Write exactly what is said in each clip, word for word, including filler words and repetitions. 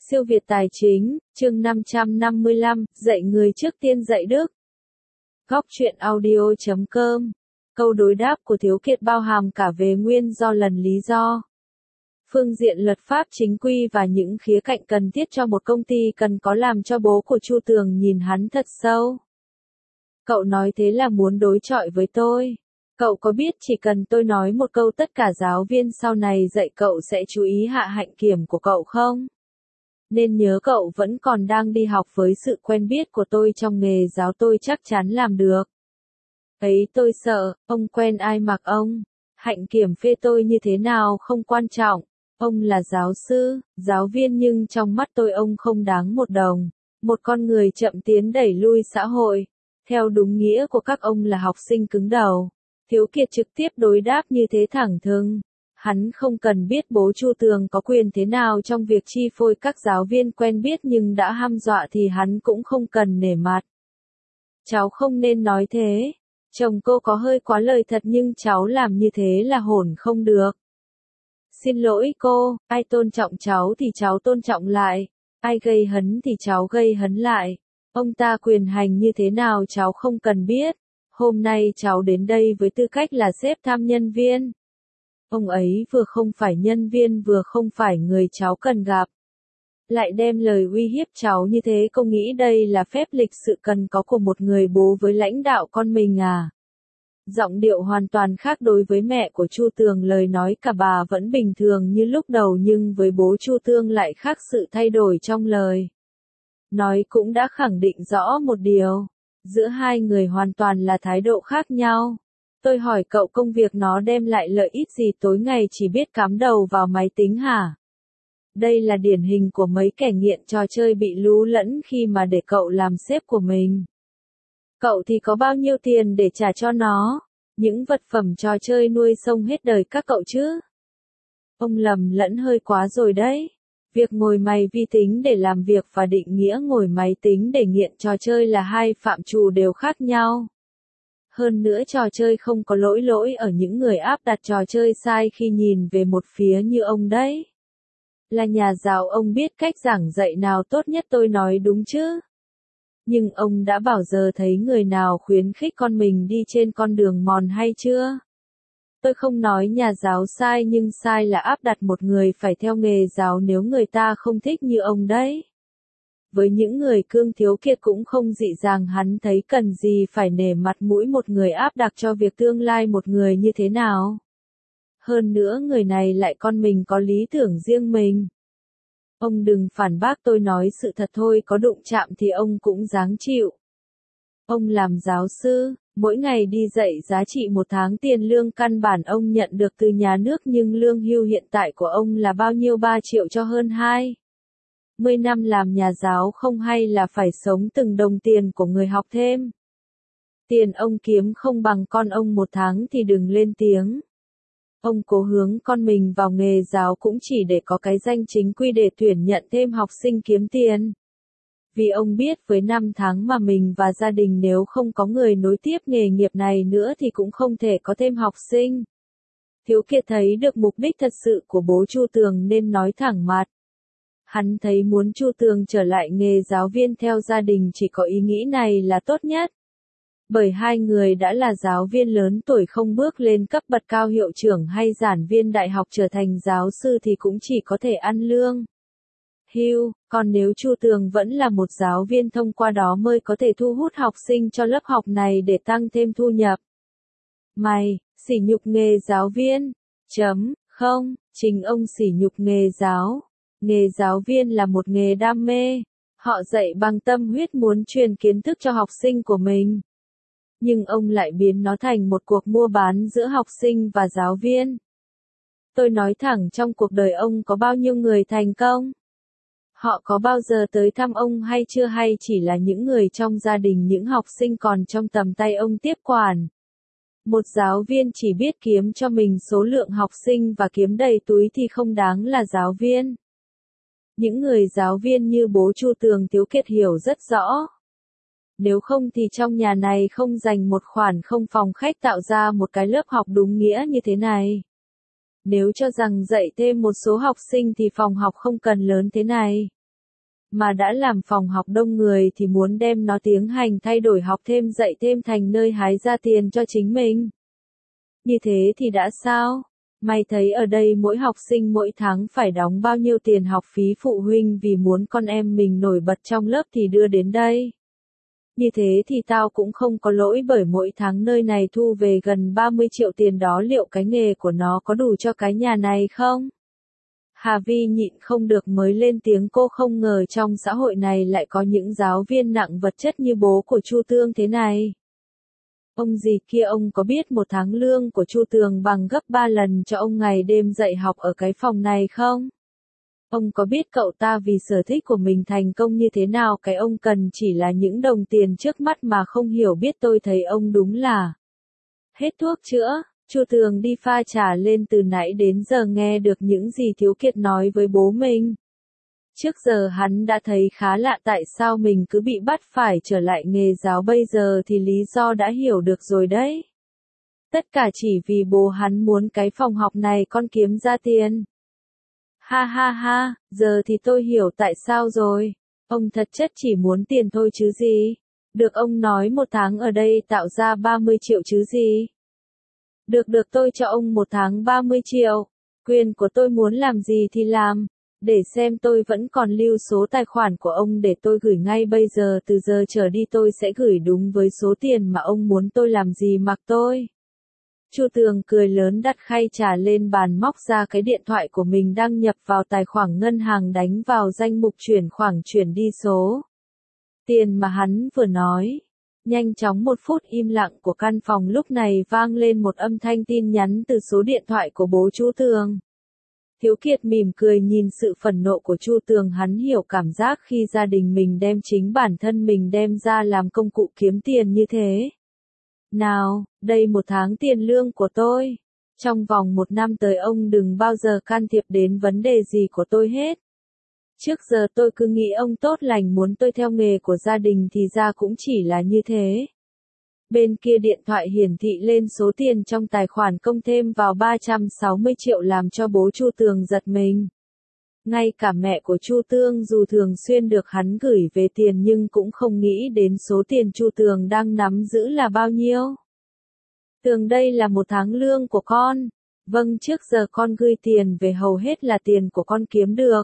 Siêu Việt Tài Chính, chương năm trăm năm mươi lăm, dạy người trước tiên dạy đức. Góc truyện audio chấm com. Câu đối đáp của Thiếu Kiệt bao hàm cả về nguyên do lần lý do, phương diện luật pháp chính quy và những khía cạnh cần thiết cho một công ty cần có làm cho bố của Chu Tường nhìn hắn thật sâu. Cậu nói thế là muốn đối chọi với tôi. Cậu có biết chỉ cần tôi nói một câu tất cả giáo viên sau này dạy cậu sẽ chú ý hạ hạnh kiểm của cậu không? Nên nhớ cậu vẫn còn đang đi học, với sự quen biết của tôi trong nghề giáo tôi chắc chắn làm được. Ấy tôi sợ, ông quen ai mặc ông. Hạnh kiểm phê tôi như thế nào không quan trọng. Ông là giáo sư, giáo viên nhưng trong mắt tôi ông không đáng một đồng. Một con người chậm tiến đẩy lui xã hội. Theo đúng nghĩa của các ông là học sinh cứng đầu. Thiếu Kiệt trực tiếp đối đáp như thế thẳng thừng. Hắn không cần biết bố Chu Tường có quyền thế nào trong việc chi phối các giáo viên quen biết, nhưng đã hăm dọa thì hắn cũng không cần nể mặt. Cháu không nên nói thế. Chồng cô có hơi quá lời thật, nhưng cháu làm như thế là hổn không được. Xin lỗi cô, ai tôn trọng cháu thì cháu tôn trọng lại. Ai gây hấn thì cháu gây hấn lại. Ông ta quyền hành như thế nào cháu không cần biết. Hôm nay cháu đến đây với tư cách là sếp tham nhân viên. Ông ấy vừa không phải nhân viên vừa không phải người cháu cần gặp. Lại đem lời uy hiếp cháu như thế, cô nghĩ đây là phép lịch sự cần có của một người bố với lãnh đạo con mình à? Giọng điệu hoàn toàn khác đối với mẹ của Chu Tường, lời nói cả bà vẫn bình thường như lúc đầu nhưng với bố Chu Tường lại khác, sự thay đổi trong lời nói cũng đã khẳng định rõ một điều. Giữa hai người hoàn toàn là thái độ khác nhau. Tôi hỏi cậu công việc nó đem lại lợi ích gì, tối ngày chỉ biết cắm đầu vào máy tính hả? Đây là điển hình của mấy kẻ nghiện trò chơi bị lú lẫn khi mà để cậu làm sếp của mình. Cậu thì có bao nhiêu tiền để trả cho nó? Những vật phẩm trò chơi nuôi sống hết đời các cậu chứ? Ông lầm lẫn hơi quá rồi đấy. Việc ngồi máy vi tính để làm việc và định nghĩa ngồi máy tính để nghiện trò chơi là hai phạm trù đều khác nhau. Hơn nữa trò chơi không có lỗi lỗi ở những người áp đặt trò chơi sai khi nhìn về một phía như ông đấy. Là nhà giáo ông biết cách giảng dạy nào tốt nhất, tôi nói đúng chứ? Nhưng ông đã bao giờ thấy người nào khuyến khích con mình đi trên con đường mòn hay chưa? Tôi không nói nhà giáo sai, nhưng sai là áp đặt một người phải theo nghề giáo nếu người ta không thích như ông đấy. Với những người cương, Thiếu Kiệt cũng không dị dàng, hắn thấy cần gì phải nể mặt mũi một người áp đặt cho việc tương lai một người như thế nào. Hơn nữa người này lại con mình có lý tưởng riêng mình. Ông đừng phản bác, tôi nói sự thật thôi, có đụng chạm thì ông cũng ráng chịu. Ông làm giáo sư, mỗi ngày đi dạy, giá trị một tháng tiền lương căn bản ông nhận được từ nhà nước, nhưng lương hưu hiện tại của ông là bao nhiêu? ba triệu cho hơn hai mươi năm làm nhà giáo không hay là phải sống từng đồng tiền của người học thêm. Tiền ông kiếm không bằng con ông một tháng thì đừng lên tiếng. Ông cố hướng con mình vào nghề giáo cũng chỉ để có cái danh chính quy để tuyển nhận thêm học sinh kiếm tiền. Vì ông biết với năm tháng mà mình và gia đình nếu không có người nối tiếp nghề nghiệp này nữa thì cũng không thể có thêm học sinh. Thiếu Kiệt thấy được mục đích thật sự của bố Chu Tường nên nói thẳng mặt. Hắn thấy muốn Chu Tường trở lại nghề giáo viên theo gia đình chỉ có ý nghĩ này là tốt nhất. Bởi hai người đã là giáo viên lớn tuổi, không bước lên cấp bậc cao hiệu trưởng hay giảng viên đại học trở thành giáo sư thì cũng chỉ có thể ăn lương hưu, còn nếu Chu Tường vẫn là một giáo viên, thông qua đó mới có thể thu hút học sinh cho lớp học này để tăng thêm thu nhập. Mày, sỉ nhục nghề giáo viên. Chấm, không, chính ông sỉ nhục nghề giáo. Nghề giáo viên là một nghề đam mê. Họ dạy bằng tâm huyết, muốn truyền kiến thức cho học sinh của mình. Nhưng ông lại biến nó thành một cuộc mua bán giữa học sinh và giáo viên. Tôi nói thẳng, trong cuộc đời ông có bao nhiêu người thành công? Họ có bao giờ tới thăm ông hay chưa, hay chỉ là những người trong gia đình, những học sinh còn trong tầm tay ông tiếp quản? Một giáo viên chỉ biết kiếm cho mình số lượng học sinh và kiếm đầy túi thì không đáng là giáo viên. Những người giáo viên như bố Chu Tường, Thiếu Kiệt hiểu rất rõ. Nếu không thì trong nhà này không dành một khoản không phòng khách tạo ra một cái lớp học đúng nghĩa như thế này. Nếu cho rằng dạy thêm một số học sinh thì phòng học không cần lớn thế này. mà đã làm phòng học đông người thì muốn đem nó tiến hành thay đổi học thêm dạy thêm thành nơi hái ra tiền cho chính mình. Như thế thì đã sao? Mày thấy ở đây mỗi học sinh mỗi tháng phải đóng bao nhiêu tiền học phí phụ huynh vì muốn con em mình nổi bật trong lớp thì đưa đến đây. Như thế thì tao cũng không có lỗi bởi mỗi tháng nơi này thu về gần ba mươi triệu tiền đó, liệu cái nghề của nó có đủ cho cái nhà này không? Hà Vi nhịn không được mới lên tiếng, cô không ngờ trong xã hội này lại có những giáo viên nặng vật chất như bố của Chu Tương thế này. Ông gì kia, ông có biết một tháng lương của Chu Tường bằng gấp ba lần cho ông ngày đêm dạy học ở cái phòng này không? Ông có biết cậu ta vì sở thích của mình thành công như thế nào, cái ông cần chỉ là những đồng tiền trước mắt mà không hiểu biết. Tôi thấy ông đúng là hết thuốc chữa. Chu Tường đi pha trà lên, từ nãy đến giờ nghe được những gì Thiếu Kiệt nói với bố mình. Trước giờ hắn đã thấy khá lạ tại sao mình cứ bị bắt phải trở lại nghề giáo, bây giờ thì lý do đã hiểu được rồi đấy. Tất cả chỉ vì bố hắn muốn cái phòng học này con kiếm ra tiền. Ha ha ha, giờ thì tôi hiểu tại sao rồi. Ông thật chất chỉ muốn tiền thôi chứ gì. Được, ông nói một tháng ở đây tạo ra ba mươi triệu chứ gì. Được được, tôi cho ông một tháng ba mươi triệu. Quyền của tôi, muốn làm gì thì làm. Để xem, tôi vẫn còn lưu số tài khoản của ông để tôi gửi ngay bây giờ. Từ giờ trở đi tôi sẽ gửi đúng với số tiền mà ông muốn tôi làm gì mặc tôi. Chu Tường cười lớn, đặt khay trà lên bàn, móc ra cái điện thoại của mình đăng nhập vào tài khoản ngân hàng, đánh vào danh mục chuyển khoản, chuyển đi số tiền mà hắn vừa nói. Nhanh chóng, một phút im lặng của căn phòng lúc này vang lên một âm thanh tin nhắn từ số điện thoại của bố Chu Tường. Thiếu Kiệt mỉm cười nhìn sự phẫn nộ của Chu Tường, hắn hiểu cảm giác khi gia đình mình đem chính bản thân mình đem ra làm công cụ kiếm tiền như thế. Nào, đây một tháng tiền lương của tôi. Trong vòng một năm tới ông đừng bao giờ can thiệp đến vấn đề gì của tôi hết. Trước giờ tôi cứ nghĩ ông tốt lành muốn tôi theo nghề của gia đình, thì ra cũng chỉ là như thế. Bên kia điện thoại hiển thị lên số tiền trong tài khoản công thêm vào ba trăm sáu mươi triệu, làm cho bố Chu Tường giật mình. Ngay cả mẹ của Chu Tương dù thường xuyên được hắn gửi về tiền nhưng cũng không nghĩ đến số tiền Chu Tường đang nắm giữ là bao nhiêu. Tường, đây là một tháng lương của con. Vâng, trước giờ con gửi tiền về hầu hết là tiền của con kiếm được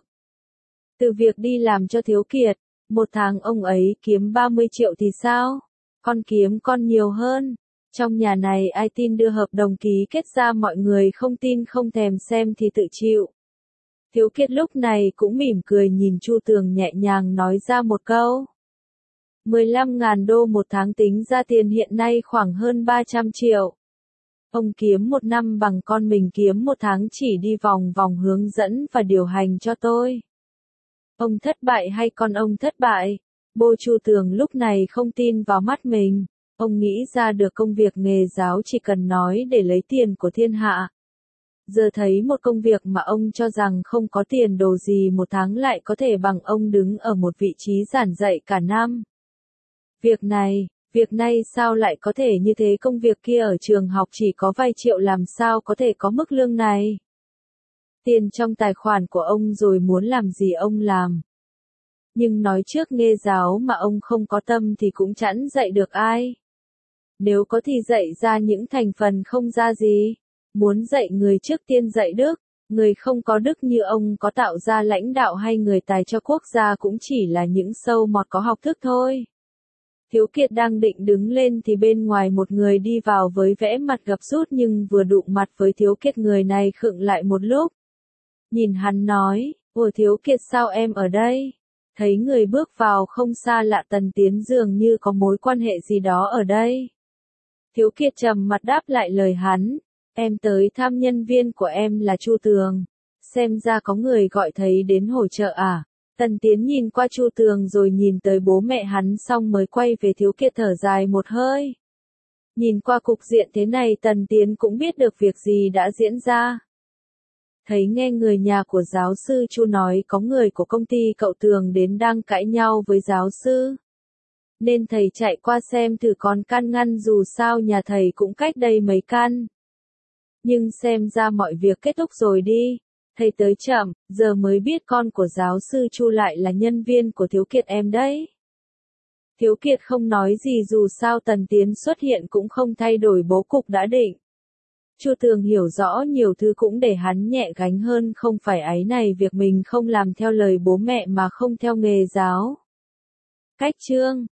từ việc đi làm cho Thiếu Kiệt. Một tháng ông ấy kiếm ba mươi triệu thì sao? Con kiếm con nhiều hơn. Trong nhà này ai tin đưa hợp đồng ký kết ra, mọi người không tin không thèm xem thì tự chịu. Thiếu Kiệt lúc này cũng mỉm cười nhìn Chu Tường, nhẹ nhàng nói ra một câu. mười lăm ngàn đô một tháng, tính ra tiền hiện nay khoảng hơn ba trăm triệu. Ông kiếm một năm bằng con mình kiếm một tháng, chỉ đi vòng vòng hướng dẫn và điều hành cho tôi. Ông thất bại hay con ông thất bại? Bố Chu Tường lúc này không tin vào mắt mình. Ông nghĩ ra được công việc nghề giáo chỉ cần nói để lấy tiền của thiên hạ. Giờ thấy một công việc mà ông cho rằng không có tiền đồ gì một tháng lại có thể bằng ông đứng ở một vị trí giảng dạy cả năm. Việc này, việc này sao lại có thể như thế? Công việc kia ở trường học chỉ có vài triệu, làm sao có thể có mức lương này? Tiền trong tài khoản của ông rồi, muốn làm gì ông làm. Nhưng nói trước nghề giáo mà ông không có tâm thì cũng chẳng dạy được ai. Nếu có thì dạy ra những thành phần không ra gì. Muốn dạy người trước tiên dạy đức. Người không có đức như ông có tạo ra lãnh đạo hay người tài cho quốc gia cũng chỉ là những sâu mọt có học thức thôi. Thiếu Kiệt đang định đứng lên thì bên ngoài một người đi vào với vẻ mặt gập rút, nhưng vừa đụng mặt với Thiếu Kiệt người này khựng lại một lúc. Nhìn hắn nói, ủa Thiếu Kiệt, sao em ở đây? Thấy người bước vào không xa lạ, Tần Tiến dường như có mối quan hệ gì đó ở đây. Thiếu Kiệt trầm mặt đáp lại lời hắn, em tới thăm nhân viên của em là Chu Tường. Xem ra có người gọi thấy đến hỗ trợ à? Tần Tiến nhìn qua Chu Tường rồi nhìn tới bố mẹ hắn xong mới quay về Thiếu Kiệt, thở dài một hơi. Nhìn qua cục diện thế này Tần Tiến cũng biết được việc gì đã diễn ra. Thấy nghe người nhà của giáo sư Chu nói có người của công ty cậu Tường đến đang cãi nhau với giáo sư. Nên thầy chạy qua xem thử còn can ngăn, dù sao nhà thầy cũng cách đây mấy căn. Nhưng xem ra mọi việc kết thúc rồi đi. Thầy tới chậm, giờ mới biết con của giáo sư Chu lại là nhân viên của Thiếu Kiệt em đấy. Thiếu Kiệt không nói gì dù sao Tần Tiến xuất hiện cũng không thay đổi bố cục đã định. Chu Tường hiểu rõ nhiều thứ cũng để hắn nhẹ gánh hơn, không phải áy này việc mình không làm theo lời bố mẹ mà không theo nghề giáo. Cách chương